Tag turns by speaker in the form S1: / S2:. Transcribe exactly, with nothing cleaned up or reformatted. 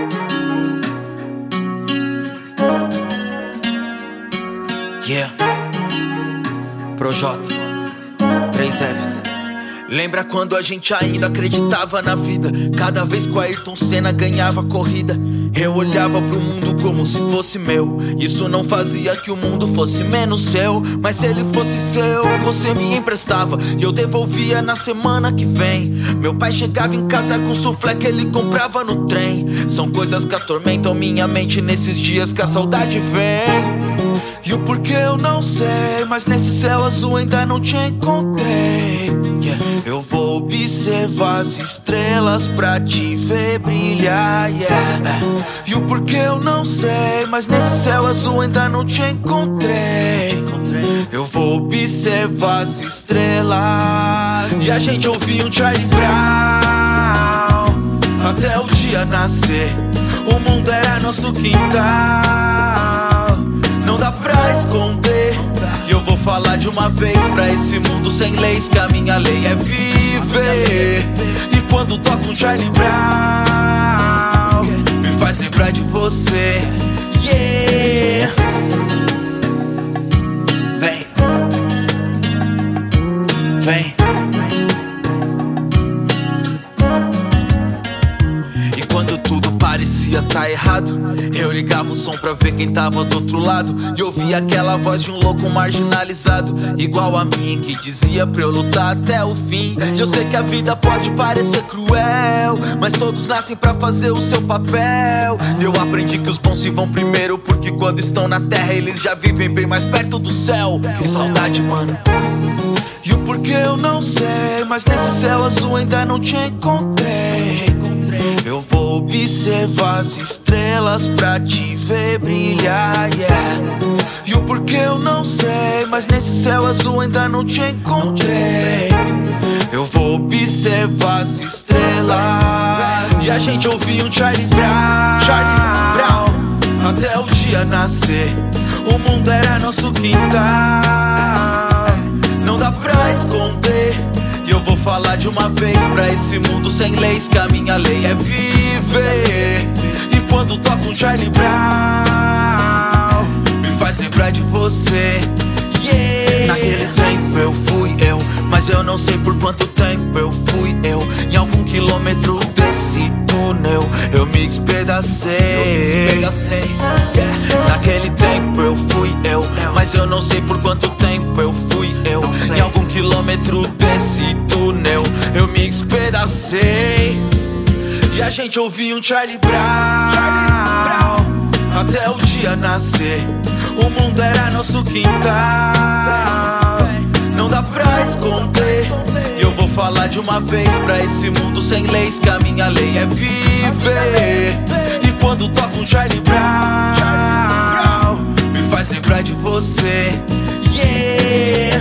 S1: Yeah. Projota, três Fs. Lembra quando a gente ainda acreditava na vida? Cada vez que o Ayrton Senna ganhava corrida, eu olhava pro mundo como se fosse meu. Isso não fazia que o mundo fosse menos seu, mas se ele fosse seu, você me emprestava e eu devolvia na semana que vem. Meu pai chegava em casa com suflé que ele comprava no trem. São coisas que atormentam minha mente nesses dias que a saudade vem. E o porquê eu não sei, mas nesse céu azul ainda não te encontrei. Yeah. Eu vou observar as estrelas pra te ver brilhar, yeah. E o porquê eu não sei, mas nesse céu azul ainda não te encontrei. Eu vou observar as estrelas. E a gente ouvia um Charlie Brown até o dia nascer. O mundo era nosso quintal, não dá pra esconder. E eu vou falar de uma vez pra esse mundo sem leis, que a minha lei é viver. E quando toca um Charlie Brown, me faz lembrar de você. Yeah. Vem, vem. E quando tudo parecia tá errado, eu ligava o som pra ver quem tava do outro lado, e ouvia aquela voz de um louco marginalizado, igual a mim, que dizia pra eu lutar até o fim. E eu sei que a vida pode parecer cruel, mas todos nascem pra fazer o seu papel. E eu aprendi que os bons se vão primeiro, porque quando estão na terra eles já vivem bem mais perto do céu. Que saudade, mano. E o porquê eu não sei, mas nesse céu azul ainda não te encontrei. Eu vou observar as estrelas pra te ver brilhar, yeah. E o porquê eu não sei, mas nesse céu azul ainda não te encontrei. Eu vou observar as estrelas. E a gente ouvia um Charlie Brown, Charlie Brown até o dia nascer. O mundo era nosso quintal, não dá pra esconder. E eu vou falar de uma vez pra esse mundo sem leis, que a minha lei é viver. E quando toca um Charlie Brown, me faz lembrar de você. Yeah. Naquele tempo eu fui eu, mas eu não sei por quanto tempo eu fui eu. Em algum quilômetro desse túnel eu me despedacei, eu me despedacei. Yeah. Naquele tempo eu fui eu, mas eu não sei por quanto tempo eu fui eu. Em algum quilômetro desse túnel eu me despedacei. E a gente ouvia um Charlie Brown até o dia nascer. O mundo era nosso quintal, não dá pra esconder. E eu vou falar de uma vez pra esse mundo sem leis, que a minha lei é viver. E quando toca um Charlie Brown, me faz lembrar de você. Yeah.